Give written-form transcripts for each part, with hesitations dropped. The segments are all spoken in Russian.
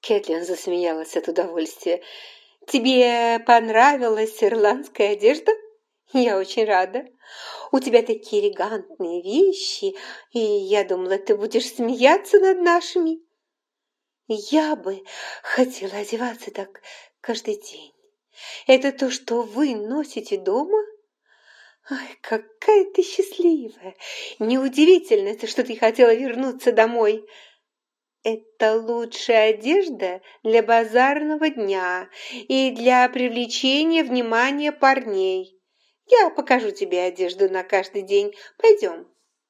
Кэтлин засмеялась от удовольствия. «Тебе понравилась ирландская одежда? Я очень рада. У тебя такие элегантные вещи, и я думала, ты будешь смеяться над нашими. Я бы хотела одеваться так каждый день. Это то, что вы носите дома? Ай, какая ты счастливая! Неудивительно, что ты хотела вернуться домой. Это лучшая одежда для базарного дня и для привлечения внимания парней. Я покажу тебе одежду на каждый день. Пойдем.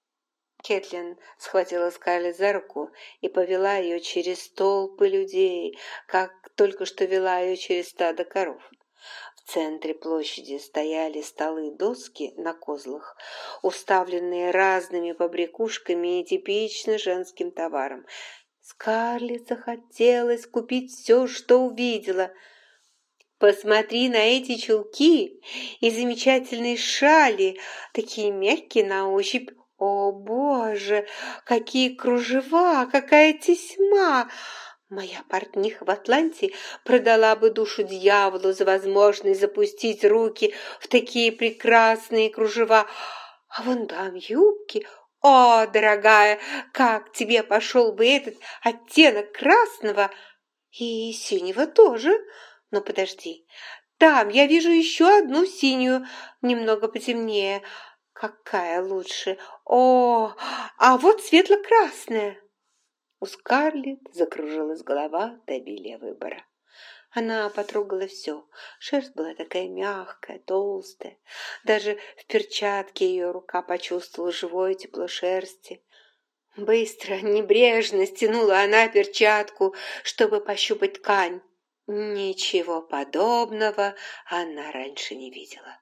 Кэтлин схватила Скарлетт за руку и повела ее через толпы людей, как только что вела ее через стадо коров. В центре площади стояли столы и доски на козлах, уставленные разными побрякушками и типично женским товаром. Скарлетт захотелось купить все, что увидела. «Посмотри на эти чулки и замечательные шали, такие мягкие на ощупь. О, Боже, какие кружева, какая тесьма! Моя портниха в Атланте продала бы душу дьяволу за возможность запустить руки в такие прекрасные кружева. А вон там юбки. О, дорогая, как тебе пошел бы этот оттенок красного и синего тоже? Но подожди, там я вижу еще одну синюю, немного потемнее. Какая лучше? О, а вот светло-красная. У Скарлетт закружилась голова от обилия выбора. Она потрогала все. Шерсть была такая мягкая, толстая. Даже в перчатке ее рука почувствовала живое тепло шерсти. Быстро, небрежно стянула она перчатку, чтобы пощупать ткань. Ничего подобного она раньше не видела.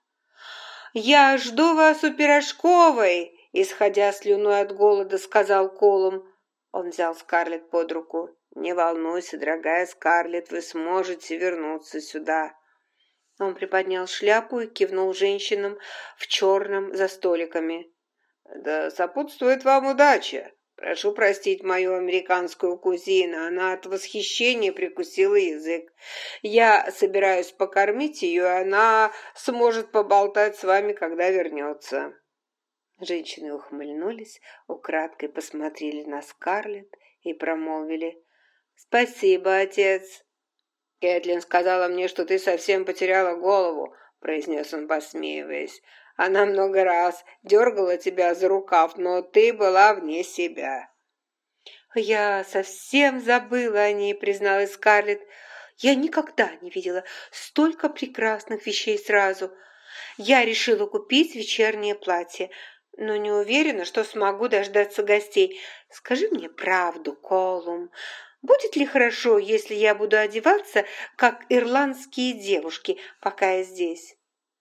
«Я жду вас у Пирожковой!» — исходя слюной от голода, сказал Колум. Он взял Скарлетт под руку. «Не волнуйся, дорогая Скарлетт, вы сможете вернуться сюда». Он приподнял шляпу и кивнул женщинам в черном за столиками. «Да сопутствует вам удача. Прошу простить мою американскую кузину, она от восхищения прикусила язык. Я собираюсь покормить ее, и она сможет поболтать с вами, когда вернется». Женщины ухмыльнулись, украдкой посмотрели на Скарлетт и промолвили: «Спасибо, отец». «Кэтлин сказала мне, что ты совсем потеряла голову», — произнес он, посмеиваясь. «Она много раз дергала тебя за рукав, но ты была вне себя». «Я совсем забыла о ней», — призналась Скарлетт. «Я никогда не видела столько прекрасных вещей сразу. Я решила купить вечернее платье, но не уверена, что смогу дождаться гостей. Скажи мне правду, Колум. Будет ли хорошо, если я буду одеваться, как ирландские девушки, пока я здесь?»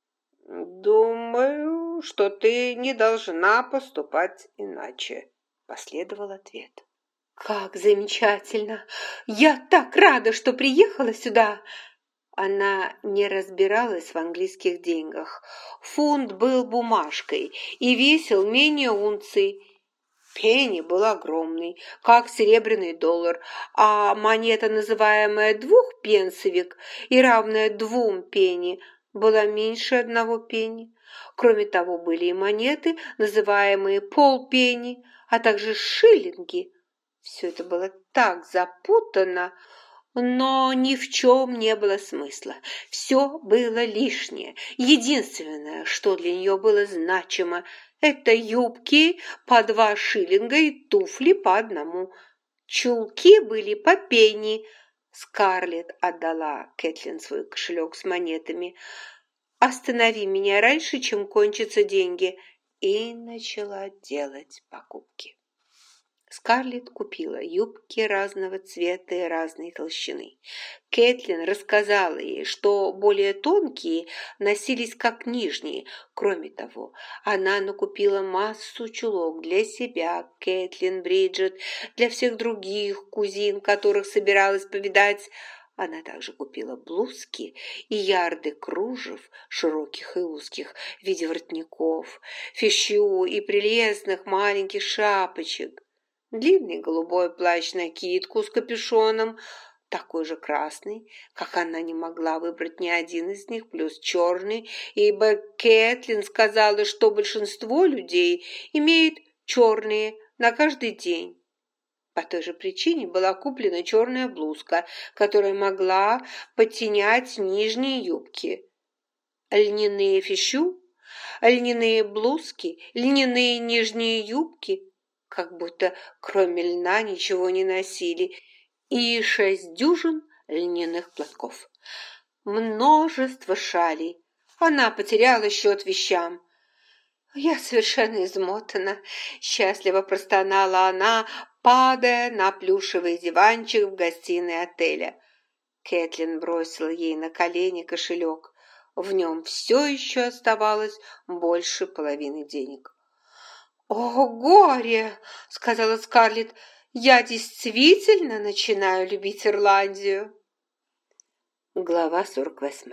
«Думаю, что ты не должна поступать иначе», — последовал ответ. «Как замечательно! Я так рада, что приехала сюда!» Она не разбиралась в английских деньгах. Фунт был бумажкой и весил менее унции. Пенни был огромный, как серебряный доллар, а монета, называемая двухпенсовик и равная 2 пенни, была меньше 1 пенни. Кроме того, были и монеты, называемые полпенни, а также шиллинги. Все это было так запутано, но ни в чем не было смысла. Все было лишнее. Единственное, что для нее было значимо, это юбки по 2 шиллинга и туфли по 1. Чулки были по пенни. Скарлетт отдала Кэтлин свой кошелек с монетами. «Останови меня раньше, чем кончатся деньги», и начала делать покупки. Скарлетт купила юбки разного цвета и разной толщины. Кэтлин рассказала ей, что более тонкие носились как нижние. Кроме того, она накупила массу чулок для себя, Кэтлин, Бриджит, для всех других кузин, которых собиралась повидать. Она также купила блузки и ярды кружев, широких и узких, в виде воротников, фишю и прелестных маленьких шапочек. Длинный голубой плащ-накидку с капюшоном, такой же красный, как она не могла выбрать ни один из них, плюс черный, ибо Кэтлин сказала, что большинство людей имеет черные на каждый день. По той же причине была куплена черная блузка, которая могла подтенять нижние юбки. Льняные фищу, льняные блузки, льняные нижние юбки, как будто кроме льна ничего не носили, и 6 дюжин льняных платков. Множество шалей. Она потеряла счет вещам. «Я совершенно измотана», — счастливо простонала она, падая на плюшевый диванчик в гостиной отеля. Кэтлин бросила ей на колени кошелек. В нем все еще оставалось больше половины денег. «О, горе!» — сказала Скарлетт. «Я действительно начинаю любить Ирландию». Глава 48.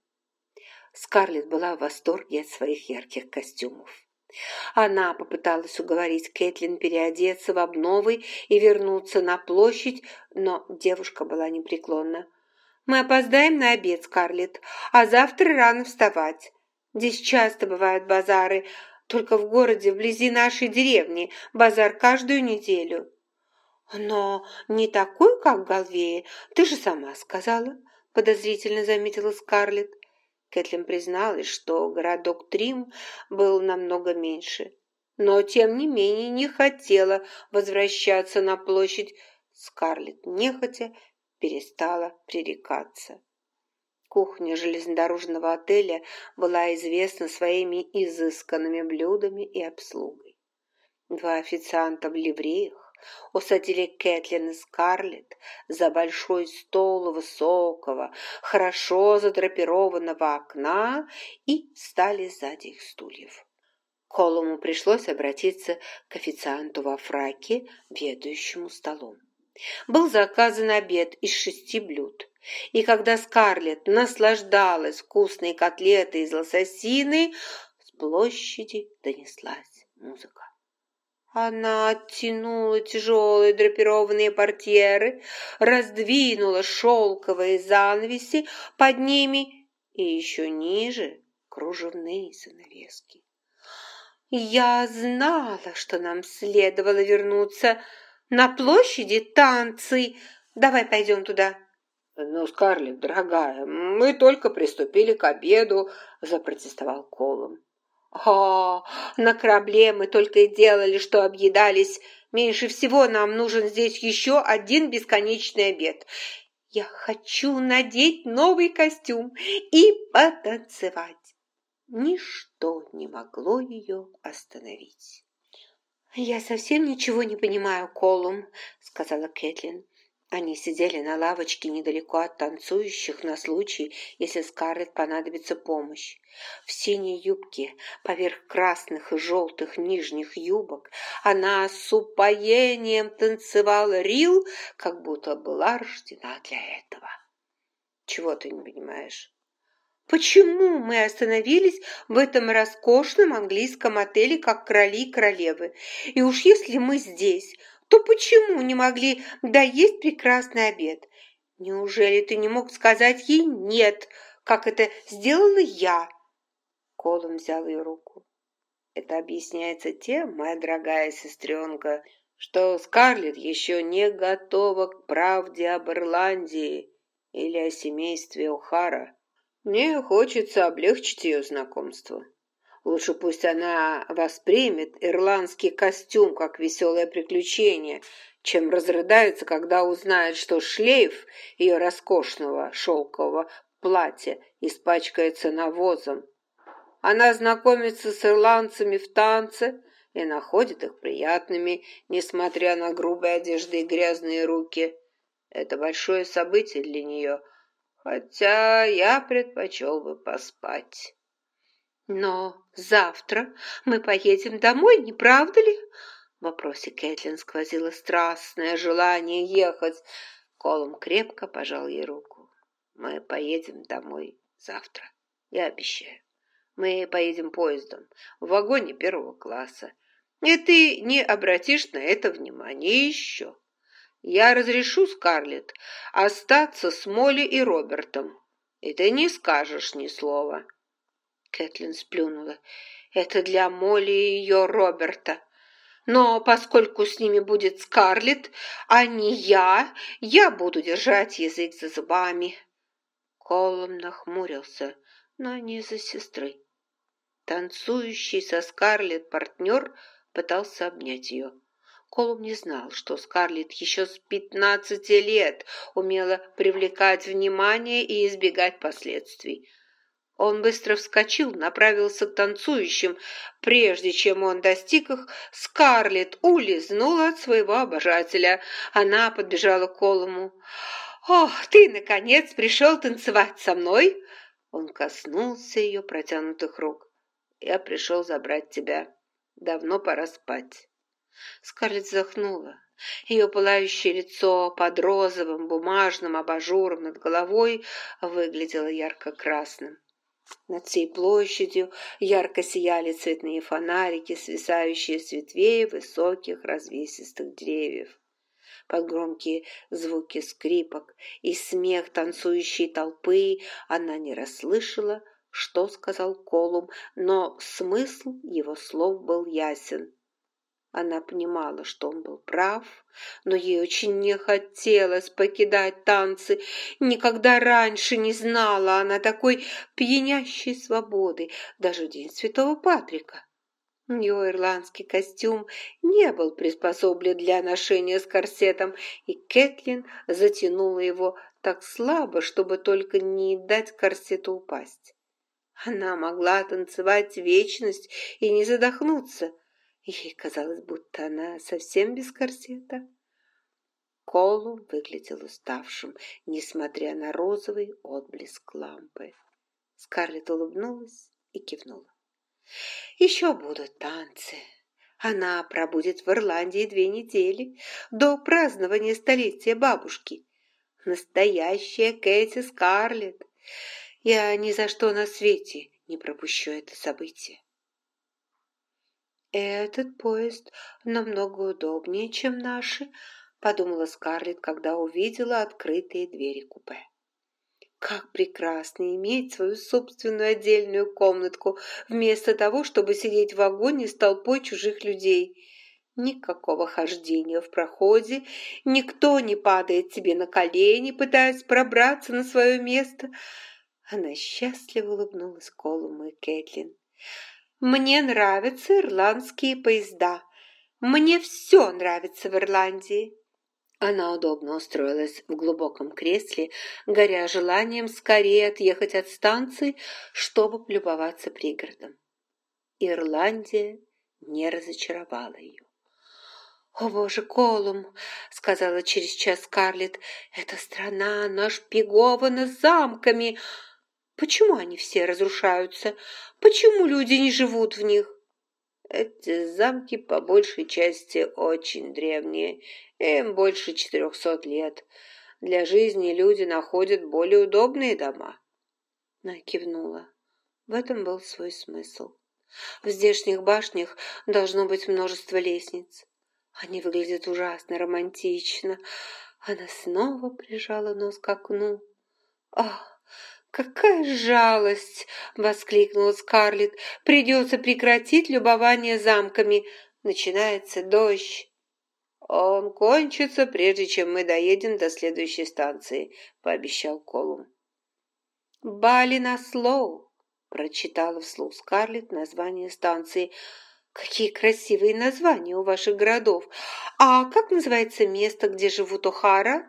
Скарлетт была в восторге от своих ярких костюмов. Она попыталась уговорить Кэтлин переодеться в обновы и вернуться на площадь, но девушка была непреклонна. «Мы опоздаем на обед, Скарлетт, а завтра рано вставать. Здесь часто бывают базары, только в городе вблизи нашей деревни базар каждую неделю». «Но не такой, как в Галвее, ты же сама сказала», — подозрительно заметила Скарлетт. Кэтлин призналась, что городок Трим был намного меньше, но тем не менее не хотела возвращаться на площадь. Скарлетт нехотя перестала пререкаться. Кухня железнодорожного отеля была известна своими изысканными блюдами и обслугой. 2 официанта в ливреях усадили Кэтлин и Скарлетт за большой стол высокого, хорошо задрапированного окна и встали сзади их стульев. Колуму пришлось обратиться к официанту во фраке, ведающему столом. Был заказан обед из 6 блюд, и когда Скарлетт наслаждалась вкусной котлетой из лососины, с площади донеслась музыка. Она оттянула тяжелые драпированные портьеры, раздвинула шелковые занавеси под ними и еще ниже кружевные занавески. «Я знала, что нам следовало вернуться. На площади танцы. Давай пойдем туда». «Ну, Скарлетт, дорогая, мы только приступили к обеду», – запротестовал Колум. «О, на корабле мы только и делали, что объедались. Меньше всего нам нужен здесь еще один бесконечный обед. Я хочу надеть новый костюм и потанцевать». Ничто не могло ее остановить. «Я совсем ничего не понимаю, Колум», — сказала Кэтлин. Они сидели на лавочке недалеко от танцующих на случай, если Скарлетт понадобится помощь. В синей юбке, поверх красных и желтых нижних юбок, она с упоением танцевала рил, как будто была рождена для этого. «Чего ты не понимаешь?» «Почему мы остановились в этом роскошном английском отеле, как короли и королевы? И уж если мы здесь, то почему не могли доесть прекрасный обед? Неужели ты не мог сказать ей «нет», как это сделала я?» Колум взял ее руку. «Это объясняется тем, моя дорогая сестренка, что Скарлетт еще не готова к правде об Ирландии или о семействе О'Хара. Мне хочется облегчить ее знакомство. Лучше пусть она воспримет ирландский костюм как веселое приключение, чем разрыдается, когда узнает, что шлейф ее роскошного шелкового платья испачкается навозом. Она знакомится с ирландцами в танце и находит их приятными, несмотря на грубые одежды и грязные руки. Это большое событие для нее, хотя я предпочел бы поспать. «Но завтра мы поедем домой, не правда ли?» В вопросе Кэтлин сквозило страстное желание ехать. Колум крепко пожал ей руку. «Мы поедем домой завтра, я обещаю. Мы поедем поездом в вагоне 1 класса. И ты не обратишь на это внимания еще. Я разрешу, Скарлетт, остаться с Молли и Робертом, и ты не скажешь ни слова». Кэтлин сплюнула. «Это для Молли и ее Роберта. Но поскольку с ними будет Скарлетт, а не я буду держать язык за зубами». Колум нахмурился, но не из-за сестры. Танцующий со Скарлетт партнер пытался обнять ее. Колум не знал, что Скарлетт еще с 15 лет умела привлекать внимание и избегать последствий. Он быстро вскочил, направился к танцующим. Прежде чем он достиг их, Скарлетт улизнула от своего обожателя. Она подбежала к Колуму. «Ох, ты, наконец, пришел танцевать со мной!» Он коснулся ее протянутых рук. «Я пришел забрать тебя. Давно пора спать». Скарлетт вздохнула. Ее пылающее лицо под розовым бумажным абажуром над головой выглядело ярко-красным. Над всей площадью ярко сияли цветные фонарики, свисающие с ветвей высоких развесистых деревьев. Под громкие звуки скрипок и смех танцующей толпы она не расслышала, что сказал Колум, но смысл его слов был ясен. Она понимала, что он был прав, но ей очень не хотелось покидать танцы. Никогда раньше не знала она такой пьянящей свободы, даже в день Святого Патрика. Ее ирландский костюм не был приспособлен для ношения с корсетом, и Кэтлин затянула его так слабо, чтобы только не дать корсету упасть. Она могла танцевать вечность и не задохнуться. Ей казалось, будто она совсем без корсета. Колум выглядел уставшим, несмотря на розовый отблеск лампы. Скарлетт улыбнулась и кивнула. Еще будут танцы. Она пробудет в Ирландии 2 недели до празднования столетия бабушки. Настоящая Кэти Скарлетт. Я ни за что на свете не пропущу это событие. «Этот поезд намного удобнее, чем наши», — подумала Скарлетт, когда увидела открытые двери купе. «Как прекрасно иметь свою собственную отдельную комнатку, вместо того, чтобы сидеть в вагоне с толпой чужих людей. Никакого хождения в проходе, никто не падает тебе на колени, пытаясь пробраться на свое место». Она счастливо улыбнулась Колуму и Кэтлин. «Мне нравятся ирландские поезда. Мне все нравится в Ирландии». Она удобно устроилась в глубоком кресле, горя желанием скорее отъехать от станции, чтобы полюбоваться пригородом. Ирландия не разочаровала ее. «О, Боже, Колум!» — сказала через час Скарлетт. «Эта страна нашпигована замками. Почему они все разрушаются? Почему люди не живут в них?» «Эти замки по большей части очень древние, им больше 400 лет. Для жизни люди находят более удобные дома». Она кивнула. В этом был свой смысл. В здешних башнях должно быть множество лестниц. Они выглядят ужасно романтично. Она снова прижала нос к окну. «Ах, какая жалость!» — воскликнула Скарлетт. «Придется прекратить любование замками. Начинается дождь». «Он кончится, прежде чем мы доедем до следующей станции», — пообещал Колум. «Баллинаслоу», — прочитала вслух Скарлетт название станции. «Какие красивые названия у ваших городов! А как называется место, где живут О'Хара?»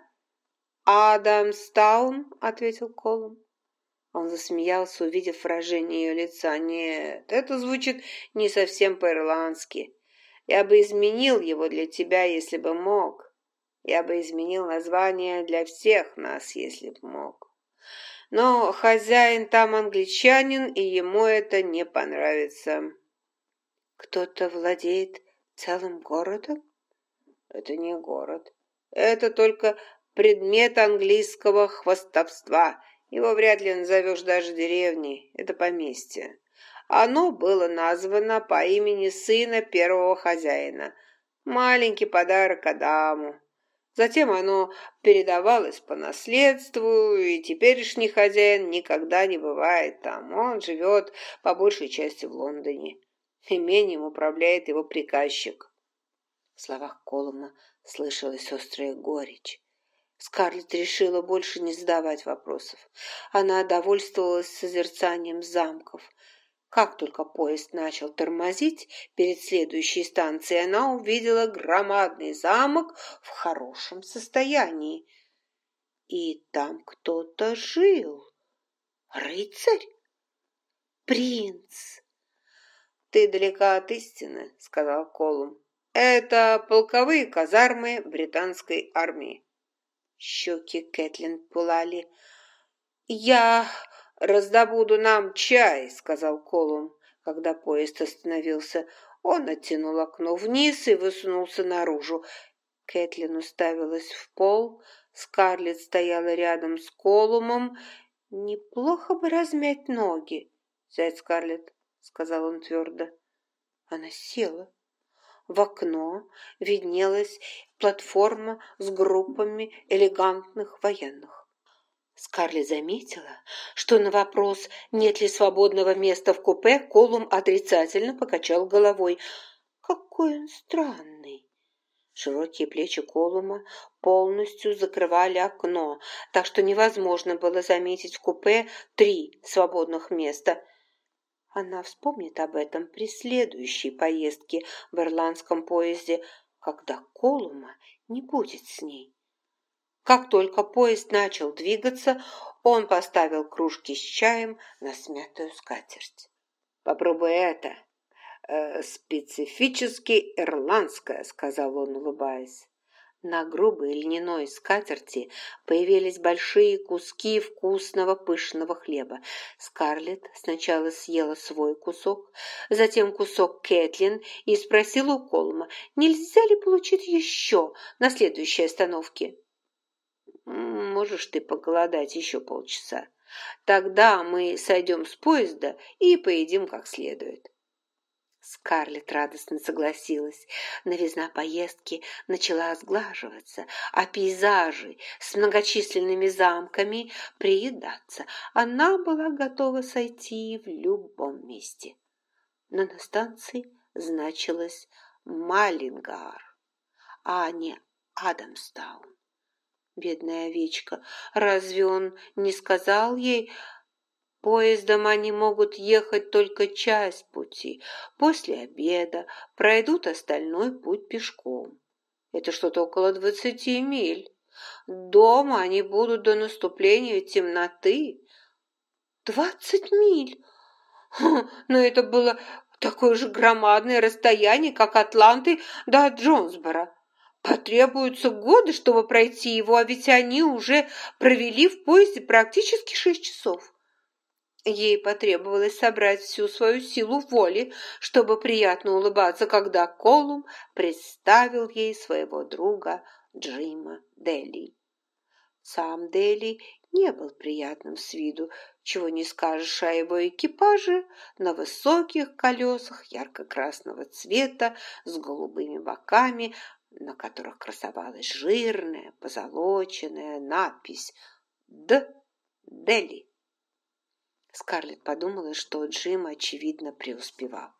«Адамстаун», — ответил Колум. Он засмеялся, увидев выражение ее лица. «Нет, это звучит не совсем по-ирландски. Я бы изменил его для тебя, если бы мог. Я бы изменил название для всех нас, если бы мог. Но хозяин там англичанин, и ему это не понравится». «Кто-то владеет целым городом?» «Это не город. Это только предмет английского хвастовства. Его вряд ли назовешь даже деревней. Это поместье. Оно было названо по имени сына первого хозяина. Маленький подарок Адаму. Затем оно передавалось по наследству, и теперешний хозяин никогда не бывает там. Он живет по большей части в Лондоне. Имением управляет его приказчик. В словах Колума слышалась острая горечь. Скарлетт решила больше не задавать вопросов. Она довольствовалась созерцанием замков. Как только поезд начал тормозить перед следующей станцией, она увидела громадный замок в хорошем состоянии. И там кто-то жил. Рыцарь? Принц? «Ты далека от истины», — сказал Колум. «Это полковые казармы британской армии». Щеки Кэтлин пылали. «Я раздобуду нам чай», — сказал Колум, когда поезд остановился. Он оттянул окно вниз и высунулся наружу. Кэтлин уставилась в пол. Скарлетт стояла рядом с Колумом. «Неплохо бы размять ноги». «Сядь, Скарлетт», — сказал он твердо. Она села. В окно виднелась платформа с группами элегантных военных. Скарлетт заметила, что на вопрос, нет ли свободного места в купе, Колум отрицательно покачал головой. Какой он странный! Широкие плечи Колума полностью закрывали окно, так что невозможно было заметить в купе 3 свободных места. Она вспомнит об этом при следующей поездке в ирландском поезде, когда Колума не будет с ней. Как только поезд начал двигаться, он поставил кружки с чаем на смятую скатерть. «Попробуй это. Специфически ирландское», — сказал он, улыбаясь. На грубой льняной скатерти появились большие куски вкусного пышного хлеба. Скарлетт сначала съела свой кусок, затем кусок Кэтлин и спросила у Колума, нельзя ли получить еще на следующей остановке. «Можешь ты поголодать еще полчаса. Тогда мы сойдем с поезда и поедим как следует». Скарлетт радостно согласилась. Новизна поездки начала сглаживаться, а пейзажи с многочисленными замками приедаться. Она была готова сойти в любом месте. Но на станции значилось Маллингар, а не Адамстаун. Бедная овечка, разве он не сказал ей... Поездом они могут ехать только часть пути. После обеда пройдут остальной путь пешком. Это что-то около 20 миль. Дома они будут до наступления темноты. 20 миль! Но это было такое же громадное расстояние, как Атланты до Джонсборо. Потребуются годы, чтобы пройти его, а ведь они уже провели в поезде практически 6 часов. Ей потребовалось собрать всю свою силу воли, чтобы приятно улыбаться, когда Колум представил ей своего друга Джима Делли. Сам Делли не был приятным с виду, чего не скажешь о его экипаже на высоких колесах ярко-красного цвета с голубыми боками, на которых красовалась жирная позолоченная надпись «Д. Делли». Скарлетт подумала, что Джим, очевидно, преуспевал.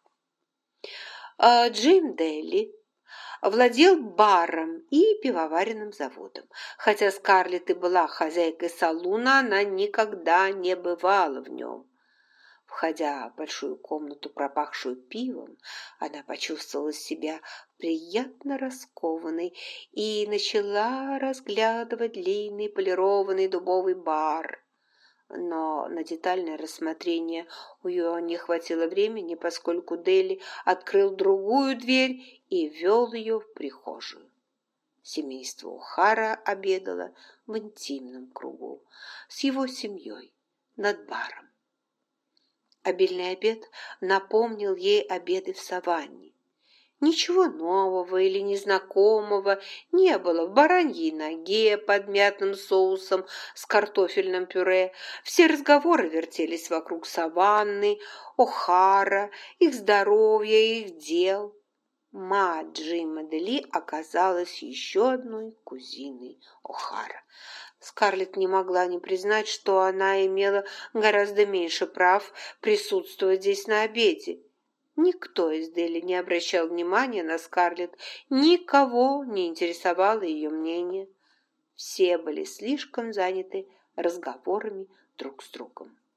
Джим Делли владел баром и пивоваренным заводом. Хотя Скарлетт и была хозяйкой салуна, она никогда не бывала в нем. Входя в большую комнату, пропахшую пивом, она почувствовала себя приятно раскованной и начала разглядывать длинный полированный дубовый бар. Но на детальное рассмотрение у нее не хватило времени, поскольку Делли открыл другую дверь и ввел ее в прихожую. Семейство О'Хара обедало в интимном кругу с его семьей над баром. Обильный обед напомнил ей обеды в саванне. Ничего нового или незнакомого не было в бараньей ноге под мятным соусом с картофельным пюре. Все разговоры вертелись вокруг саванны, О'Хара, их здоровья, их дел. Ма Джима Дели оказалась еще одной кузиной О'Хара. Скарлетт не могла не признать, что она имела гораздо меньше прав присутствовать здесь на обеде. Никто из Дели не обращал внимания на Скарлетт, никого не интересовало ее мнение. Все были слишком заняты разговорами друг с другом.